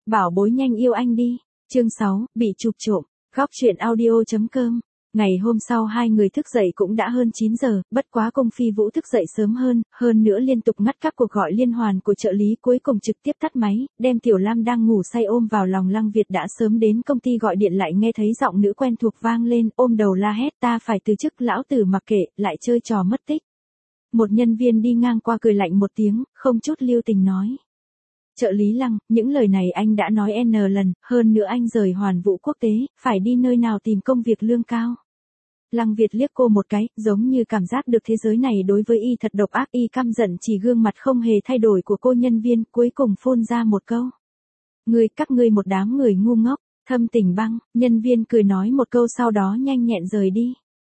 Bảo bối nhanh yêu anh đi. Chương 6, bị chụp trộm. Góc chuyện audio.com. Ngày hôm sau hai người thức dậy cũng đã hơn 9 giờ, bất quá Cung Phi Vũ thức dậy sớm hơn nữa liên tục ngắt các cuộc gọi liên hoàn của trợ lý, cuối cùng trực tiếp tắt máy, đem Tiểu Lam đang ngủ say ôm vào lòng. Lăng Việt đã sớm đến công ty gọi điện lại nghe thấy giọng nữ quen thuộc vang lên, ôm đầu la hét, ta phải từ chức, lão tử mặc kệ, lại chơi trò mất tích. Một nhân viên đi ngang qua cười lạnh một tiếng, không chút lưu tình nói. Trợ lý Lăng, những lời này anh đã nói N lần, hơn nữa anh rời Hoàn Vũ Quốc tế, phải đi nơi nào tìm công việc lương cao. Lăng Việt liếc cô một cái, giống như cảm giác được thế giới này đối với y thật độc ác, y căm giận chỉ gương mặt không hề thay đổi của cô nhân viên, cuối cùng phun ra một câu. Các ngươi một đám người ngu ngốc, thâm tình băng, nhân viên cười nói một câu sau đó nhanh nhẹn rời đi.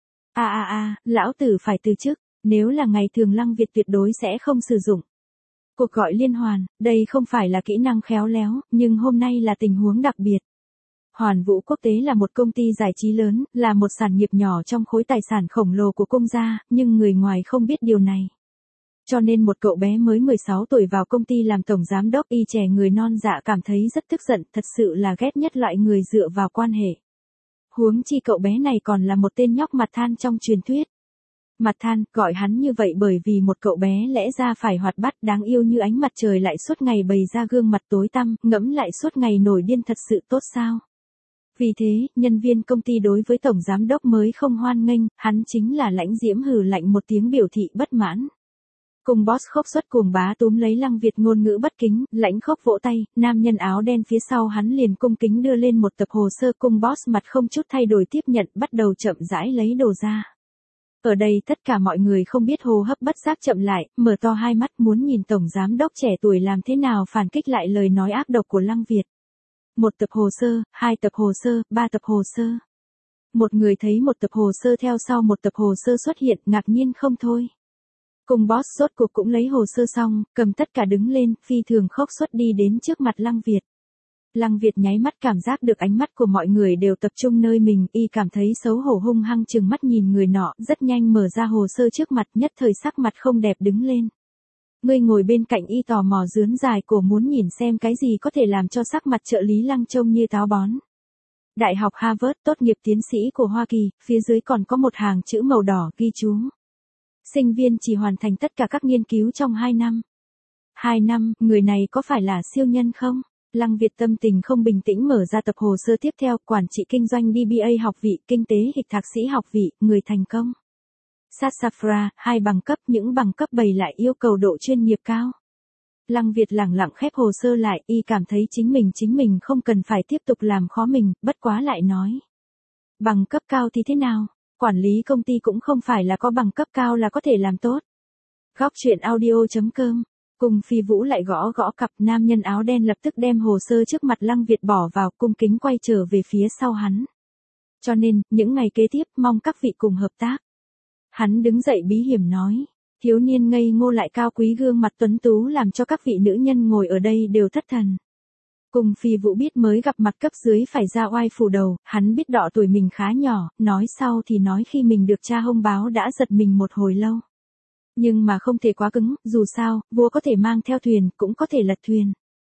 Lão tử phải từ chức, nếu là ngày thường Lăng Việt tuyệt đối sẽ không sử dụng cuộc gọi liên hoàn, đây không phải là kỹ năng khéo léo, nhưng hôm nay là tình huống đặc biệt. Hoàn Vũ Quốc tế là một công ty giải trí lớn, là một sản nghiệp nhỏ trong khối tài sản khổng lồ của Cung gia, nhưng người ngoài không biết điều này. Cho nên một cậu bé mới 16 tuổi vào công ty làm tổng giám đốc, y trẻ người non dạ cảm thấy rất tức giận, thật sự là ghét nhất loại người dựa vào quan hệ. Huống chi cậu bé này còn là một tên nhóc mặt than trong truyền thuyết. Mặt than, gọi hắn như vậy bởi vì một cậu bé lẽ ra phải hoạt bát đáng yêu như ánh mặt trời lại suốt ngày bày ra gương mặt tối tăm, ngẫm lại suốt ngày nổi điên thật sự tốt sao? Vì thế, nhân viên công ty đối với tổng giám đốc mới không hoan nghênh, hắn chính là Lãnh Diễm hừ lạnh một tiếng biểu thị bất mãn. Cùng boss khốc xuất cuồng bá túm lấy Lăng Việt ngôn ngữ bất kính, Lãnh Khốc vỗ tay, nam nhân áo đen phía sau hắn liền cung kính đưa lên một tập hồ sơ, cùng boss mặt không chút thay đổi tiếp nhận, bắt đầu chậm rãi lấy đồ ra. Ở đây tất cả mọi người không biết hô hấp bất giác chậm lại, mở to hai mắt muốn nhìn tổng giám đốc trẻ tuổi làm thế nào phản kích lại lời nói ác độc của Lăng Việt. Một tập hồ sơ, hai tập hồ sơ, ba tập hồ sơ. Một người thấy một tập hồ sơ theo sau một tập hồ sơ xuất hiện, ngạc nhiên không thôi. Cùng boss rốt cuộc cũng lấy hồ sơ xong, cầm tất cả đứng lên, phi thường khốc xuất đi đến trước mặt Lăng Việt. Lăng Việt nháy mắt cảm giác được ánh mắt của mọi người đều tập trung nơi mình, y cảm thấy xấu hổ hung hăng trừng mắt nhìn người nọ, rất nhanh mở ra hồ sơ trước mặt, nhất thời sắc mặt không đẹp đứng lên. Người ngồi bên cạnh y tò mò rướn dài cổ muốn nhìn xem cái gì có thể làm cho sắc mặt trợ lý Lăng trông như táo bón. Đại học Harvard, tốt nghiệp tiến sĩ của Hoa Kỳ, phía dưới còn có một hàng chữ màu đỏ ghi chú. Sinh viên chỉ hoàn thành tất cả các nghiên cứu trong 2 năm. 2 năm, người này có phải là siêu nhân không? Lăng Việt tâm tình không bình tĩnh mở ra tập hồ sơ tiếp theo, quản trị kinh doanh DBA học vị, kinh tế hịch thạc sĩ học vị, người thành công. Sassafra, 2 bằng cấp, những bằng cấp bày lại yêu cầu độ chuyên nghiệp cao. Lăng Việt lẳng lặng khép hồ sơ lại, y cảm thấy chính mình không cần phải tiếp tục làm khó mình, bất quá lại nói. Bằng cấp cao thì thế nào? Quản lý công ty cũng không phải là có bằng cấp cao là có thể làm tốt. Góc chuyện audio.com. Cung Phi Vũ lại gõ cặp, nam nhân áo đen lập tức đem hồ sơ trước mặt Lăng Việt bỏ vào, cung kính quay trở về phía sau hắn. Cho nên, những ngày kế tiếp, mong các vị cùng hợp tác. Hắn đứng dậy bí hiểm nói. Thiếu niên ngây ngô lại cao quý gương mặt tuấn tú làm cho các vị nữ nhân ngồi ở đây đều thất thần. Cung Phi Vũ biết mới gặp mặt cấp dưới phải ra oai phủ đầu, hắn biết đọ tuổi mình khá nhỏ, nói sau thì nói khi mình được cha hông báo đã giật mình một hồi lâu. Nhưng mà không thể quá cứng, dù sao, vua có thể mang theo thuyền, cũng có thể lật thuyền.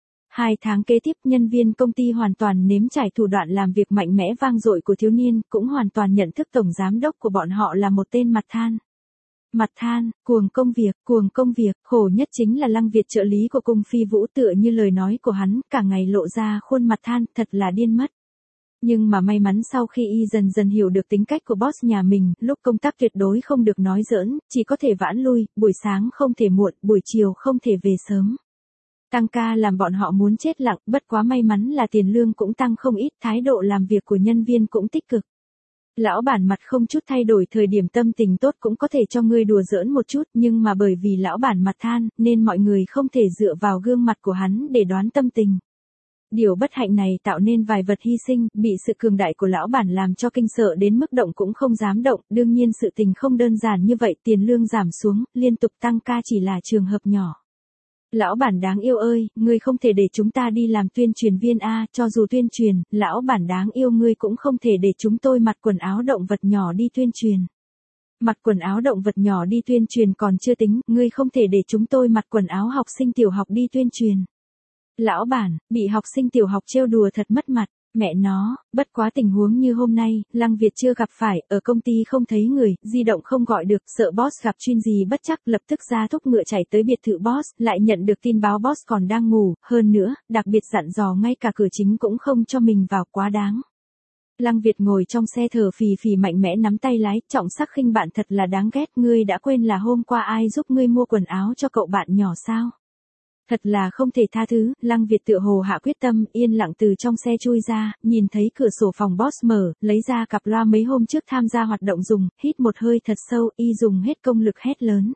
2 tháng kế tiếp, nhân viên công ty hoàn toàn nếm trải thủ đoạn làm việc mạnh mẽ vang dội của thiếu niên, cũng hoàn toàn nhận thức tổng giám đốc của bọn họ là một tên mặt than. Mặt than, cuồng công việc, khổ nhất chính là Lăng Việt trợ lý của Cung Phi Vũ, tựa như lời nói của hắn, cả ngày lộ ra khuôn mặt than, thật là điên mất. Nhưng mà may mắn sau khi y dần dần hiểu được tính cách của boss nhà mình, lúc công tác tuyệt đối không được nói giỡn, chỉ có thể vãn lui, buổi sáng không thể muộn, buổi chiều không thể về sớm. Tăng ca làm bọn họ muốn chết lặng, bất quá may mắn là tiền lương cũng tăng không ít, thái độ làm việc của nhân viên cũng tích cực. Lão bản mặt không chút thay đổi, thời điểm tâm tình tốt cũng có thể cho ngươi đùa giỡn một chút, nhưng mà bởi vì lão bản mặt than, nên mọi người không thể dựa vào gương mặt của hắn để đoán tâm tình. Điều bất hạnh này tạo nên vài vật hy sinh, bị sự cường đại của lão bản làm cho kinh sợ đến mức động cũng không dám động, đương nhiên sự tình không đơn giản như vậy, tiền lương giảm xuống, liên tục tăng ca chỉ là trường hợp nhỏ. Lão bản đáng yêu ơi, ngươi không thể để chúng ta đi làm tuyên truyền viên a, cho dù tuyên truyền, lão bản đáng yêu ngươi cũng không thể để chúng tôi mặc quần áo động vật nhỏ đi tuyên truyền. Mặc quần áo động vật nhỏ đi tuyên truyền còn chưa tính, ngươi không thể để chúng tôi mặc quần áo học sinh tiểu học đi tuyên truyền. Lão bản, bị học sinh tiểu học trêu đùa thật mất mặt. Mẹ nó, bất quá tình huống như hôm nay, Lăng Việt chưa gặp phải, ở công ty không thấy người, di động không gọi được, sợ boss gặp chuyện gì bất chắc, lập tức ra thúc ngựa chạy tới biệt thự boss, lại nhận được tin báo boss còn đang ngủ, hơn nữa, đặc biệt dặn dò ngay cả cửa chính cũng không cho mình vào, quá đáng. Lăng Việt ngồi trong xe thở phì phì mạnh mẽ nắm tay lái, trọng sắc khinh bạn thật là đáng ghét, ngươi đã quên là hôm qua ai giúp ngươi mua quần áo cho cậu bạn nhỏ sao? Thật là không thể tha thứ, Lăng Việt tựa hồ hạ quyết tâm, yên lặng từ trong xe chui ra, nhìn thấy cửa sổ phòng boss mở, lấy ra cặp loa mấy hôm trước tham gia hoạt động dùng, hít một hơi thật sâu, y dùng hết công lực hét lớn.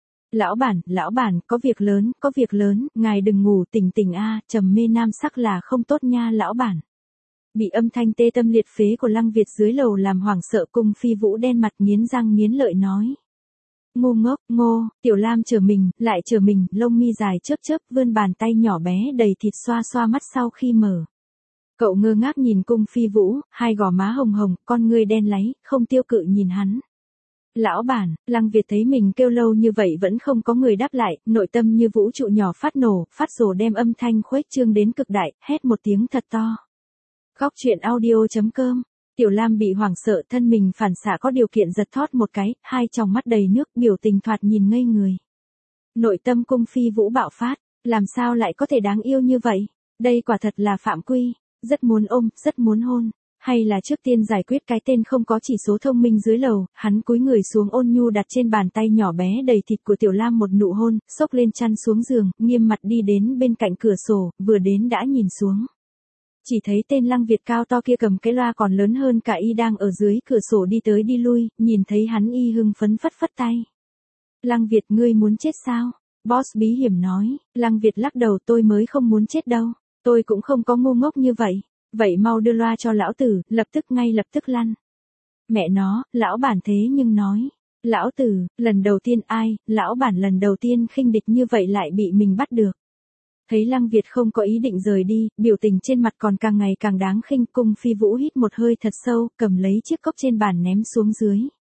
Lão bản, có việc lớn, ngài đừng ngủ, tỉnh tỉnh a, trầm mê nam sắc là không tốt nha lão bản. Bị âm thanh tê tâm liệt phế của Lăng Việt dưới lầu làm hoảng sợ, Cung Phi Vũ đen mặt nghiến răng nghiến lợi nói. Ngu ngốc, Tiểu Lam chờ mình, lông mi dài chớp chớp, vươn bàn tay nhỏ bé đầy thịt xoa xoa mắt sau khi mở. Cậu ngơ ngác nhìn Cung Phi Vũ, hai gò má hồng hồng, con ngươi đen láy, không tiêu cự nhìn hắn. Lão bản, Lăng Việt thấy mình kêu lâu như vậy vẫn không có người đáp lại, nội tâm như vũ trụ nhỏ phát nổ, phát rồ đem âm thanh khuếch trương đến cực đại, hét một tiếng thật to. Góc truyện audio.com. Tiểu Lam bị hoảng sợ, thân mình phản xạ có điều kiện giật thót một cái, hai tròng mắt đầy nước, biểu tình thoạt nhìn ngây người. Nội tâm Cung Phi Vũ bạo phát, làm sao lại có thể đáng yêu như vậy? Đây quả thật là phạm quy, rất muốn ôm, rất muốn hôn. Hay là trước tiên giải quyết cái tên không có chỉ số thông minh dưới lầu, hắn cúi người xuống ôn nhu đặt trên bàn tay nhỏ bé đầy thịt của Tiểu Lam một nụ hôn, xốc lên chăn xuống giường, nghiêm mặt đi đến bên cạnh cửa sổ, vừa đến đã nhìn xuống. Chỉ thấy tên Lăng Việt cao to kia cầm cái loa còn lớn hơn cả y đang ở dưới cửa sổ đi tới đi lui, nhìn thấy hắn y hưng phấn phất phất tay. Lăng Việt, ngươi muốn chết sao? Boss bí hiểm nói. Lăng Việt lắc đầu, tôi mới không muốn chết đâu. Tôi cũng không có ngu ngốc như vậy. Vậy mau đưa loa cho lão tử, lập tức lăn. Mẹ nó, lão bản thế nhưng nói. Lão tử, lần đầu tiên lão bản lần đầu tiên khinh địch như vậy lại bị mình bắt được. Thấy Lăng Việt không có ý định rời đi, biểu tình trên mặt còn càng ngày càng đáng khinh, Cung Phi Vũ hít một hơi thật sâu, cầm lấy chiếc cốc trên bàn ném xuống dưới.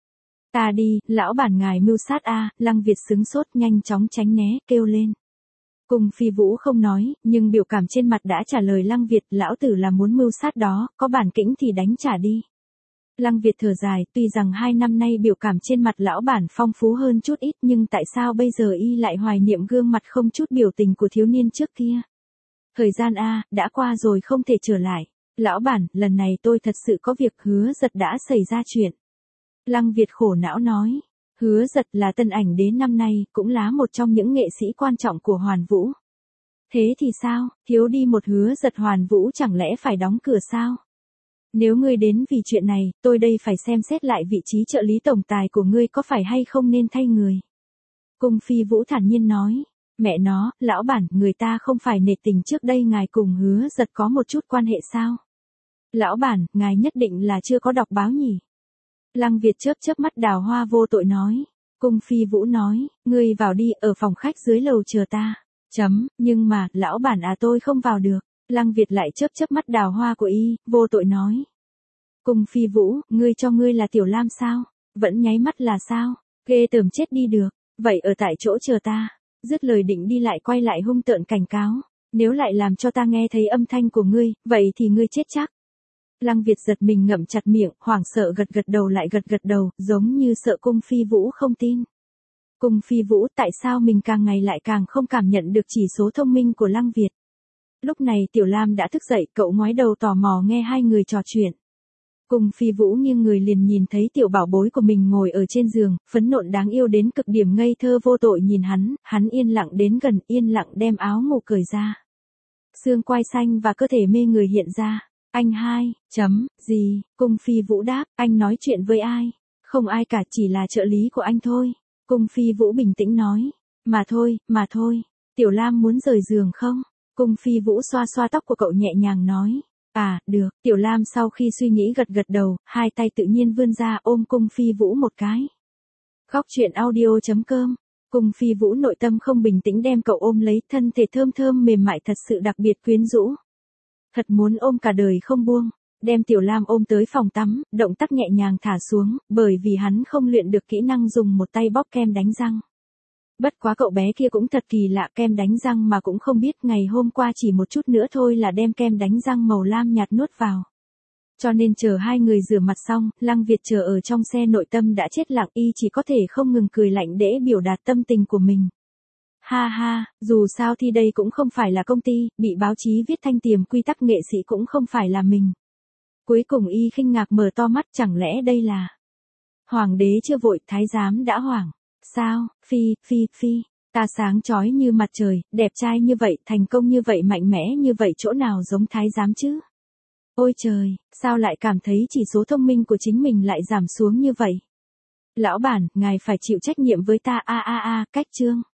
Ta đi, lão bản ngài mưu sát a, Lăng Việt sững sốt nhanh chóng tránh né, kêu lên. Cung Phi Vũ không nói, nhưng biểu cảm trên mặt đã trả lời Lăng Việt, lão tử là muốn mưu sát đó, có bản lĩnh thì đánh trả đi. Lăng Việt thở dài, tuy rằng 2 năm nay biểu cảm trên mặt lão bản phong phú hơn chút ít, nhưng tại sao bây giờ y lại hoài niệm gương mặt không chút biểu tình của thiếu niên trước kia? Thời gian đã qua rồi không thể trở lại. Lão bản, lần này tôi thật sự có việc, Hứa Giật đã xảy ra chuyện. Lăng Việt khổ não nói. Hứa Giật là tân ảnh đế năm nay, cũng là một trong những nghệ sĩ quan trọng của Hoàn Vũ. Thế thì sao, thiếu đi một Hứa Giật Hoàn Vũ chẳng lẽ phải đóng cửa sao? Nếu ngươi đến vì chuyện này, tôi đây phải xem xét lại vị trí trợ lý tổng tài của ngươi có phải hay không nên thay người. Cung Phi Vũ thản nhiên nói. Mẹ nó, lão bản, người ta không phải nể tình trước đây ngài cùng Hứa Giật có một chút quan hệ sao? Lão bản, ngài nhất định là chưa có đọc báo nhỉ? Lăng Việt chớp chớp mắt đào hoa vô tội nói. Cung Phi Vũ nói, ngươi vào đi, ở phòng khách dưới lầu chờ ta. Nhưng mà, lão bản tôi không vào được. Lăng Việt lại chớp chớp mắt đào hoa của y, vô tội nói. Cung Phi Vũ, ngươi cho ngươi là Tiểu Lam sao? Vẫn nháy mắt là sao? Ghê tởm chết đi được. Vậy ở tại chỗ chờ ta. Dứt lời định đi lại quay lại hung tợn cảnh cáo. Nếu lại làm cho ta nghe thấy âm thanh của ngươi, vậy thì ngươi chết chắc. Lăng Việt giật mình ngậm chặt miệng, hoảng sợ gật gật đầu, giống như sợ Cung Phi Vũ không tin. Cung Phi Vũ, tại sao mình càng ngày lại càng không cảm nhận được chỉ số thông minh của Lăng Việt? Lúc này Tiểu Lam đã thức dậy, cậu ngoái đầu tò mò nghe hai người trò chuyện. Cung Phi Vũ nghiêng người liền nhìn thấy tiểu bảo bối của mình ngồi ở trên giường, phấn nộn đáng yêu đến cực điểm ngây thơ vô tội nhìn hắn yên lặng đến gần, yên lặng đem áo ngủ cởi ra. Xương quai xanh và cơ thể mê người hiện ra. Anh gì, Cung Phi Vũ đáp, anh nói chuyện với ai? Không ai cả, chỉ là trợ lý của anh thôi. Cung Phi Vũ bình tĩnh nói, mà thôi, Tiểu Lam muốn rời giường không? Cung Phi Vũ xoa xoa tóc của cậu nhẹ nhàng nói, được, Tiểu Lam sau khi suy nghĩ gật đầu, hai tay tự nhiên vươn ra ôm Cung Phi Vũ một cái. Góc truyện audio.com. Cung Phi Vũ nội tâm không bình tĩnh đem cậu ôm lấy, thân thể thơm thơm mềm mại thật sự đặc biệt quyến rũ. Thật muốn ôm cả đời không buông, đem Tiểu Lam ôm tới phòng tắm, động tác nhẹ nhàng thả xuống, bởi vì hắn không luyện được kỹ năng dùng một tay bóp kem đánh răng. Bất quá cậu bé kia cũng thật kỳ lạ, kem đánh răng mà cũng không biết, ngày hôm qua chỉ một chút nữa thôi là đem kem đánh răng màu lam nhạt nuốt vào. Cho nên chờ hai người rửa mặt xong, Lăng Việt chờ ở trong xe nội tâm đã chết lặng, y chỉ có thể không ngừng cười lạnh để biểu đạt tâm tình của mình. Ha ha, dù sao thì đây cũng không phải là công ty, bị báo chí viết thanh tiềm quy tắc nghệ sĩ cũng không phải là mình. Cuối cùng y khinh ngạc mở to mắt, chẳng lẽ đây là... Hoàng đế chưa vội, thái giám đã hoảng. Sao, phi, ta sáng chói như mặt trời, đẹp trai như vậy, thành công như vậy, mạnh mẽ như vậy, chỗ nào giống thái giám chứ? Ôi trời, sao lại cảm thấy chỉ số thông minh của chính mình lại giảm xuống như vậy? Lão bản, ngài phải chịu trách nhiệm với ta, cách chương.